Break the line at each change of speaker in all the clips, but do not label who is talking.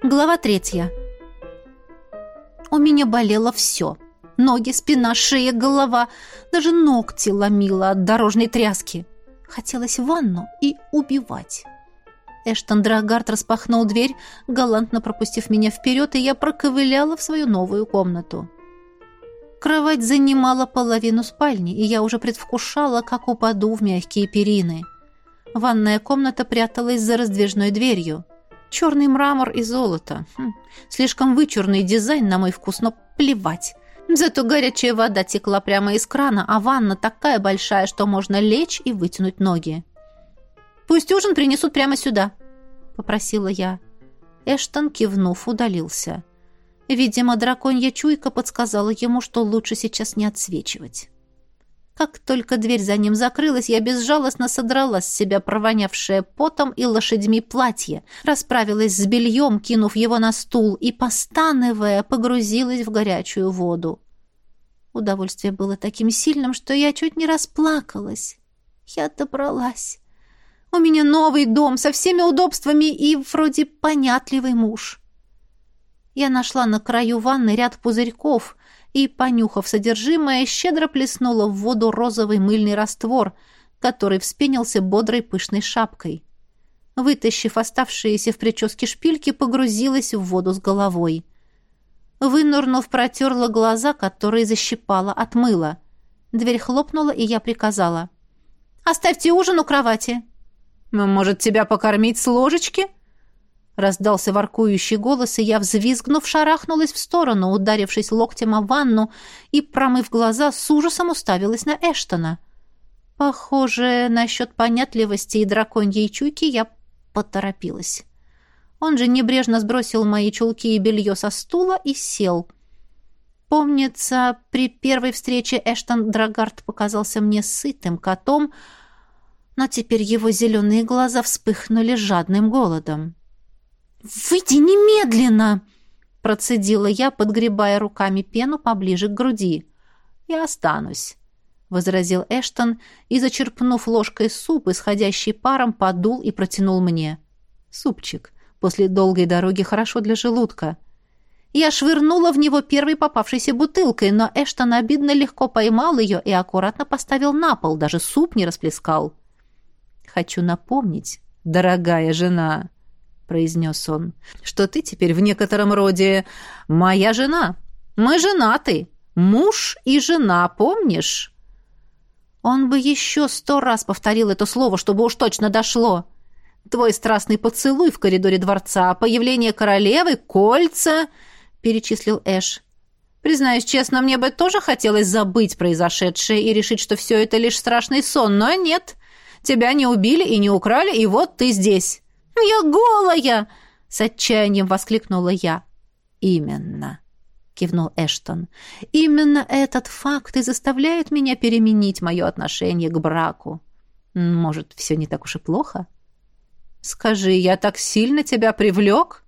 Глава 3. У меня болело все. Ноги, спина, шея, голова. Даже ногти ломило от дорожной тряски. Хотелось в ванну и убивать. Эштон Драгард распахнул дверь, галантно пропустив меня вперед, и я проковыляла в свою новую комнату. Кровать занимала половину спальни, и я уже предвкушала, как упаду в мягкие перины. Ванная комната пряталась за раздвижной дверью. Черный мрамор и золото. Слишком вычурный дизайн на мой вкус, но плевать. Зато горячая вода текла прямо из крана, а ванна такая большая, что можно лечь и вытянуть ноги. «Пусть ужин принесут прямо сюда», — попросила я. Эштон, кивнув, удалился. Видимо, драконья чуйка подсказала ему, что лучше сейчас не отсвечивать. Как только дверь за ним закрылась, я безжалостно содрала с себя провонявшее потом и лошадьми платье, расправилась с бельем, кинув его на стул, и, постанывая, погрузилась в горячую воду. Удовольствие было таким сильным, что я чуть не расплакалась. Я добралась. У меня новый дом со всеми удобствами и вроде понятливый муж. Я нашла на краю ванны ряд пузырьков и, понюхав содержимое, щедро плеснула в воду розовый мыльный раствор, который вспенился бодрой пышной шапкой. Вытащив оставшиеся в прическе шпильки, погрузилась в воду с головой. Вынырнув, протерла глаза, которые защипала от мыла. Дверь хлопнула, и я приказала: «Оставьте ужин у кровати».
«Может, тебя покормить с ложечки?» Раздался воркующий голос, и я, взвизгнув, шарахнулась в сторону, ударившись локтем о ванну, и, промыв глаза, с ужасом уставилась на Эштона. Похоже, насчет понятливости и драконьей чуйки я поторопилась. Он же небрежно сбросил мои чулки и белье со стула и сел. Помнится, при первой встрече Эштон Драгард показался мне сытым котом, но теперь его зеленые глаза вспыхнули жадным голодом. «Выйди немедленно!» — процедила я, подгребая руками пену поближе к груди. «Я останусь», — возразил Эштон и, зачерпнув ложкой суп, исходящий паром, подул и протянул мне. «Супчик. После долгой дороги хорошо для желудка». Я швырнула в него первой попавшейся бутылкой, но Эштон обидно легко поймал ее и аккуратно поставил на пол, даже суп не расплескал. «Хочу напомнить, дорогая жена», — произнес он, — «что ты теперь в некотором роде моя жена. Мы женаты. Муж и жена, помнишь?» Он бы еще 100 раз повторил это слово, чтобы уж точно дошло. «Твой страстный поцелуй в коридоре дворца, появление королевы, кольца», — перечислил Эш. «Признаюсь честно, мне бы тоже хотелось забыть произошедшее и решить, что все это лишь страшный сон, но нет. Тебя не убили и не украли, и вот ты здесь». «Я голая!» — с отчаянием воскликнула я. «Именно», — кивнул Эштон. «Именно этот факт и заставляет меня переменить мое отношение к браку. Может, все не так уж и плохо? Скажи, я так сильно тебя привлек?»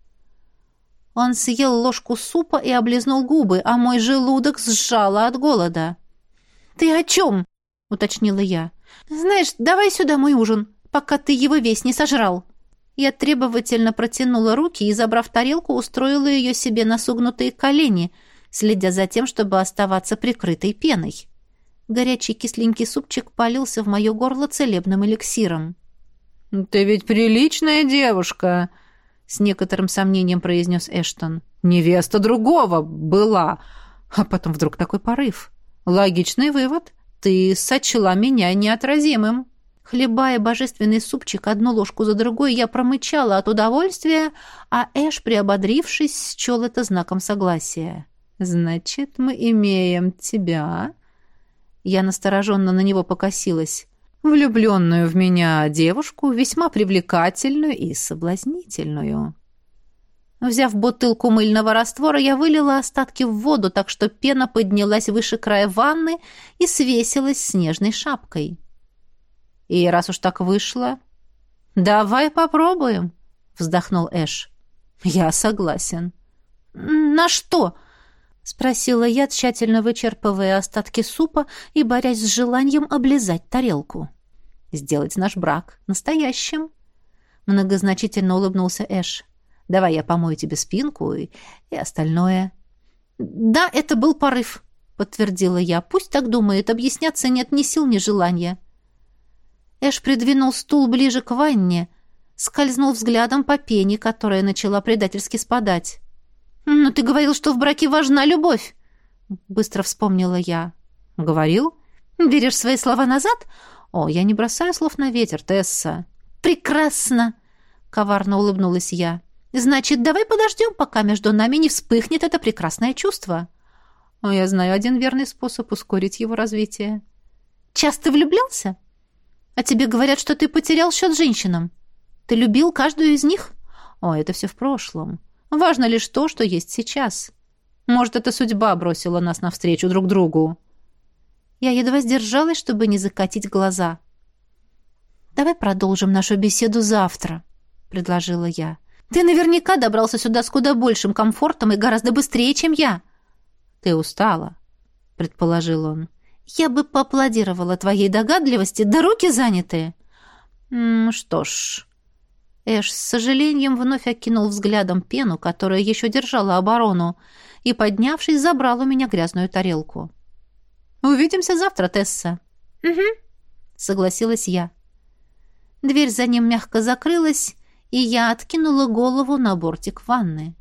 Он съел ложку супа и облизнул губы, а мой желудок сжало от голода. «Ты о чем?» — уточнила я. «Знаешь, давай сюда мой ужин, пока ты его весь не сожрал». Я требовательно протянула руки и, забрав тарелку, устроила ее себе на согнутые колени, следя за тем, чтобы оставаться прикрытой пеной. Горячий кисленький супчик полился в мое горло целебным эликсиром. «Ты ведь приличная девушка», — с некоторым сомнением произнес Эштон. «Невеста другого была». А потом вдруг такой порыв. «Логичный вывод. Ты сочла меня неотразимым». Хлебая божественный супчик одну ложку за другой, я промычала от удовольствия, а Эш, приободрившись, счел это знаком согласия. «Значит, мы имеем тебя...» Я настороженно на него покосилась. «Влюбленную в меня девушку, весьма привлекательную и соблазнительную». Взяв бутылку мыльного раствора, я вылила остатки в воду, так что пена поднялась выше края ванны и свесилась снежной шапкой. «И раз уж так вышло, давай попробуем», — вздохнул Эш. «Я согласен». «На что?» — спросила я, тщательно вычерпывая остатки супа и борясь с желанием облизать тарелку. «Сделать наш брак настоящим», — многозначительно улыбнулся Эш. Давай я помою тебе спинку и остальное».
«Да, это был порыв», — подтвердила я. «Пусть так думает, объясняться нет ни сил, ни желания». Эш придвинул стул ближе к ванне, скользнул взглядом по пене, которая начала предательски спадать. «Но ты говорил, что в браке важна любовь», — быстро вспомнила я.
«Говорил?
Берешь свои слова назад?»
«О, я не бросаю слов на ветер, Тесса».
«Прекрасно!» — коварно улыбнулась я. «Значит, давай подождем, пока между нами не вспыхнет это прекрасное чувство».
«О, я знаю один верный способ ускорить его развитие».
«Часто влюблялся? А тебе говорят, что ты потерял счет женщинам. Ты любил каждую из них?»
«О, это все в прошлом. Важно лишь то, что есть сейчас. Может, эта судьба бросила нас навстречу друг другу».
Я едва сдержалась, чтобы не закатить глаза. «Давай продолжим нашу беседу завтра», — предложила я. «Ты наверняка добрался сюда с куда большим комфортом и гораздо быстрее, чем я».
«Ты устала», — предположил он.
«Я бы поаплодировала твоей догадливости, да руки заняты».
«Что ж...»
Эш с сожалением вновь окинул взглядом пену, которая еще держала оборону, и, поднявшись, забрал у меня грязную тарелку.
«Увидимся завтра, Тесса».
«Угу», — согласилась я. Дверь за ним мягко закрылась, и я откинула голову на бортик ванны.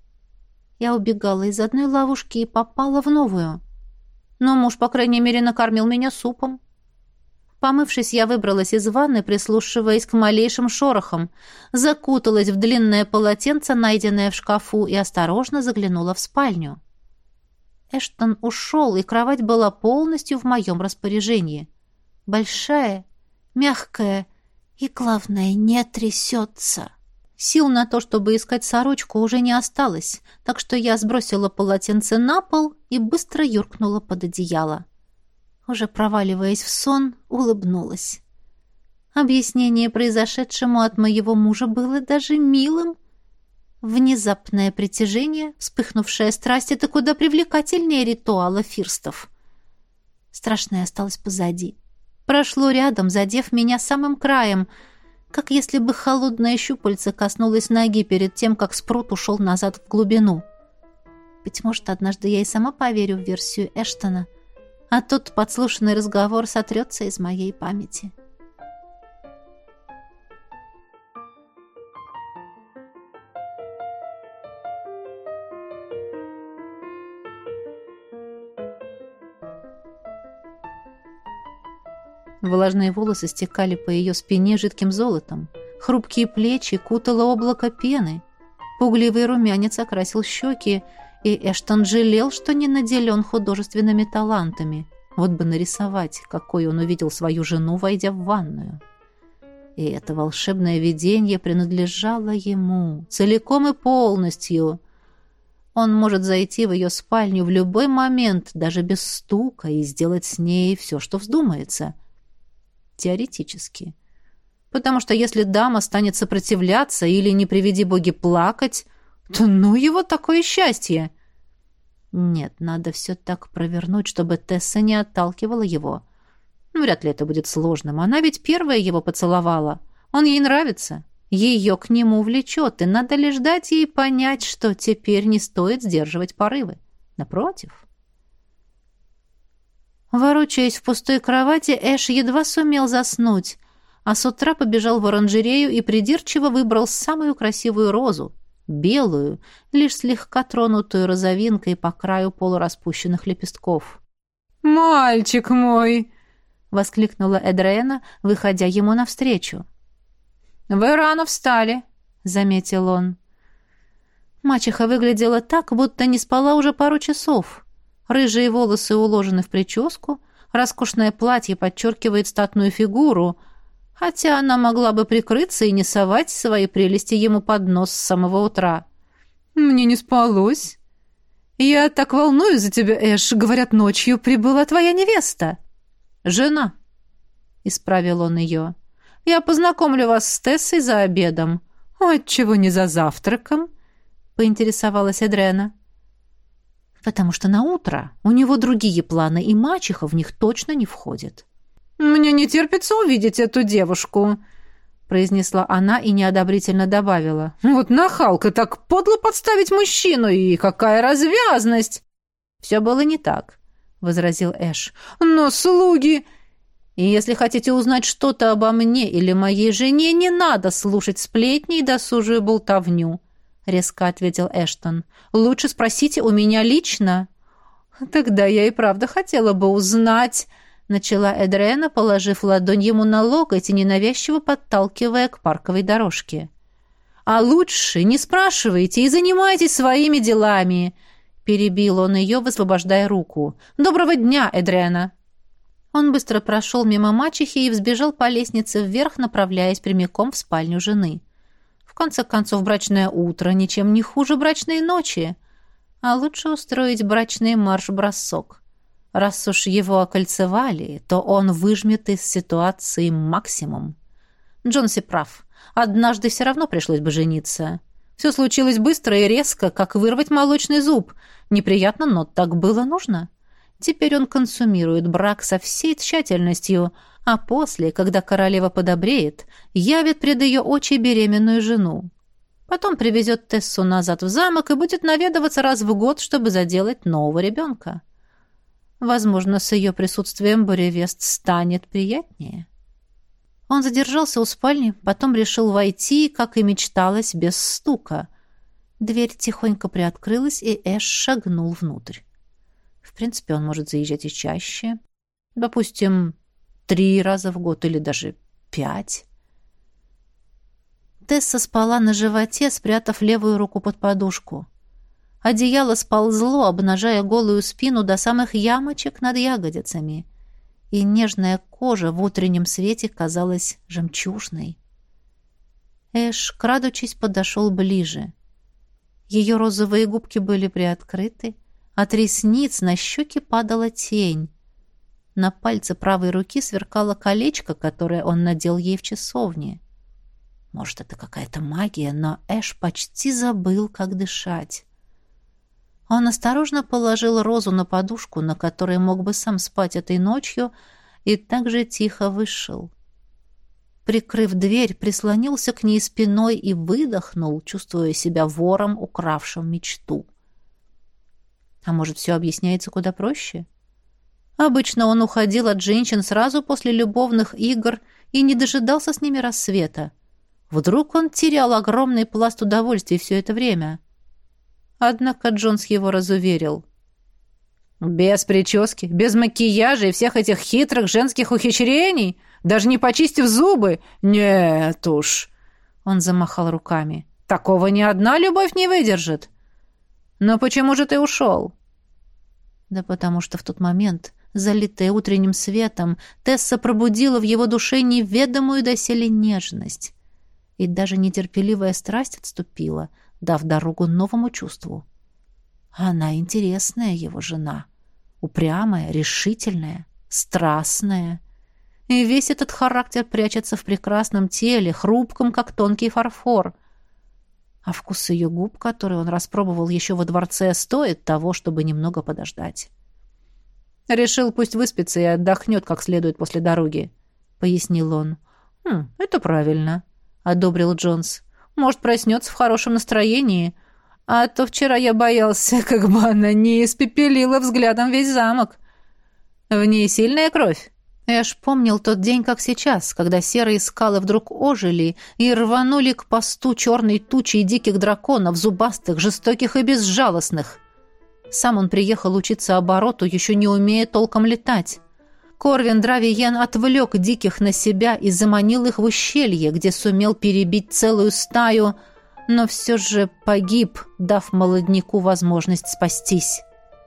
Я убегала из одной ловушки и попала в новую. Но муж, по крайней мере, накормил меня супом. Помывшись, я выбралась из ванны, прислушиваясь к малейшим шорохам, закуталась в длинное полотенце, найденное в шкафу, и осторожно заглянула в спальню. Эштон ушел, и кровать была полностью в моем распоряжении. Большая, мягкая и, главное, не трясется. Сил на то, чтобы искать сорочку, уже не осталось, так что я сбросила полотенце на пол и быстро юркнула под одеяло. Уже проваливаясь в сон, улыбнулась. Объяснение произошедшему от моего мужа было даже милым. Внезапное притяжение, вспыхнувшая страсть — это куда привлекательнее ритуала фирстов. Страшное осталось позади. Прошло рядом, задев меня самым краем, как если бы холодное щупальце коснулось ноги перед тем, как спрут ушел назад в глубину. Быть может, однажды я и сама поверю в версию Эштона, а тот подслушанный разговор сотрется из моей памяти.
Влажные волосы стекали по ее спине жидким золотом. Хрупкие плечи кутало облако пены. Пугливый румянец окрасил щеки, и Эштон жалел, что не наделен художественными талантами. Вот бы нарисовать, какой он увидел свою жену, войдя в ванную. И это волшебное видение принадлежало ему, целиком и полностью. Он может зайти в ее спальню в любой момент, даже без стука, и сделать с ней все, что вздумается. Теоретически. Потому что если дама станет сопротивляться или, не приведи боги, плакать, то ну его такое счастье! Нет, надо все так провернуть, чтобы Тесса не отталкивала его. Вряд ли это будет сложным. Она ведь первая его поцеловала. Он ей нравится. Ее к нему влечет, и надо лишь дать ей понять, что теперь не стоит сдерживать порывы. Напротив. Ворочаясь в пустой кровати, Эш едва сумел заснуть, а с утра побежал в оранжерею и придирчиво выбрал самую красивую розу, белую, лишь слегка тронутую розовинкой по краю полураспущенных лепестков.
«Мальчик мой!»
— воскликнула Эдрена, выходя ему навстречу.
«Вы рано встали», —
заметил он. Мачеха выглядела так, будто не спала уже пару часов. Рыжие волосы уложены в прическу, роскошное платье подчеркивает статную фигуру, хотя она могла бы прикрыться и не совать свои прелести ему под нос с самого утра.
«Мне не спалось. Я так волнуюсь за тебя, Эш. Говорят, ночью прибыла твоя невеста».
«Жена», — исправил он ее.
«Я познакомлю вас с Тессой за обедом». «Отчего не за завтраком?»
— поинтересовалась Эдрена. «Потому что на утро у него другие планы, и мачеха в них точно не входит».
«Мне не терпится увидеть эту девушку», —
произнесла она и неодобрительно добавила. «Вот нахалка, так подло подставить мужчину, и какая развязность!» «Все было не так», — возразил Эш. «Но слуги...» «И если хотите узнать что-то обо мне или моей жене, не надо слушать сплетни и досужую болтовню», — резко ответил Эштон. «Лучше спросите у меня лично». «Тогда я и правда хотела бы узнать...» Начала Эдрена, положив ладонь ему на локоть и ненавязчиво подталкивая к парковой дорожке. «А лучше не спрашивайте и занимайтесь своими делами!» Перебил он ее, высвобождая руку. «Доброго дня, Эдрена!» Он быстро прошел мимо мачехи и взбежал по лестнице вверх, направляясь прямиком в спальню жены. В конце концов, брачное утро ничем не хуже брачной ночи. А лучше устроить брачный марш-бросок. Раз уж его окольцевали, то он выжмет из ситуации максимум. Джонси прав. Однажды все равно пришлось бы жениться. Все случилось быстро и резко, как вырвать молочный зуб. Неприятно, но так было нужно. Теперь он консумирует брак со всей тщательностью, а после, когда королева подобреет, явит пред ее очи беременную жену. Потом привезет Тессу назад в замок и будет наведываться раз в год, чтобы заделать нового ребенка. Возможно, с ее присутствием Буревест станет приятнее. Он задержался у спальни, потом решил войти, как и мечталось, без стука. Дверь тихонько приоткрылась, и Эш шагнул внутрь. В принципе, он может заезжать и чаще. Допустим, 3 раза в год или даже 5. Тесса спала на животе, спрятав левую руку под подушку. Одеяло сползло, обнажая голую спину до самых ямочек над ягодицами, и нежная кожа в утреннем свете казалась жемчужной. Эш, крадучись, подошел ближе. Ее розовые губки были приоткрыты, от ресниц на щеки падала тень. На пальце правой руки сверкало колечко, которое он надел ей в часовне. Может, это какая-то магия, но Эш почти забыл, как дышать. Он осторожно положил розу на подушку, на которой мог бы сам спать этой ночью, и также тихо вышел. Прикрыв дверь, прислонился к ней спиной и выдохнул, чувствуя себя вором, укравшим мечту. А может, все объясняется куда проще? Обычно он уходил от женщин сразу после любовных игр и не дожидался с ними рассвета. Вдруг он терял огромный пласт удовольствий все это время. Однако Джонс его разуверил. «Без прически, без макияжа и всех этих хитрых женских ухищрений, даже не почистив зубы? Нет уж!» Он замахал руками. «Такого ни одна любовь не выдержит!» «Но почему же ты ушел?» Да потому что в тот момент, залитая утренним светом, Тесса пробудила в его душе неведомую доселе нежность. И даже нетерпеливая страсть отступила, дав дорогу новому чувству. Она интересная его жена, упрямая, решительная, страстная. И весь этот характер прячется в прекрасном теле, хрупком, как тонкий фарфор. А вкус ее губ, который он распробовал еще во дворце, стоит того, чтобы немного подождать. «Решил, пусть выспится и отдохнет как следует после дороги», — пояснил он. «Это правильно», — одобрил Джонс. «Может, проснется в хорошем настроении. А то вчера я боялся, как бы она не испепелила взглядом весь замок. В ней сильная кровь». Эш помнил тот день, как сейчас, когда серые скалы вдруг ожили и рванули к посту черной тучи диких драконов, зубастых, жестоких и безжалостных. Сам он приехал учиться обороту, еще не умея толком летать. Корвин Дравиен отвлек диких на себя и заманил их в ущелье, где сумел перебить целую стаю, но все же погиб, дав молодняку возможность спастись.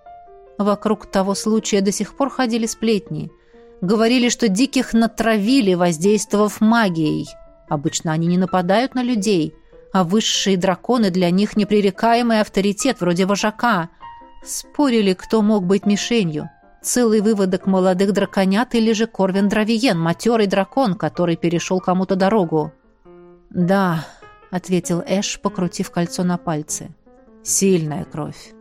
Вокруг того случая до сих пор ходили сплетни. Говорили, что диких натравили, воздействовав магией. Обычно они не нападают на людей, а высшие драконы для них непререкаемый авторитет, вроде вожака. Спорили, кто мог быть мишенью. Целый выводок молодых драконят или же Корвин Дравиен, матерый дракон, который перешел кому-то дорогу. «Да», — ответил Эш, покрутив кольцо на пальце. «Сильная кровь».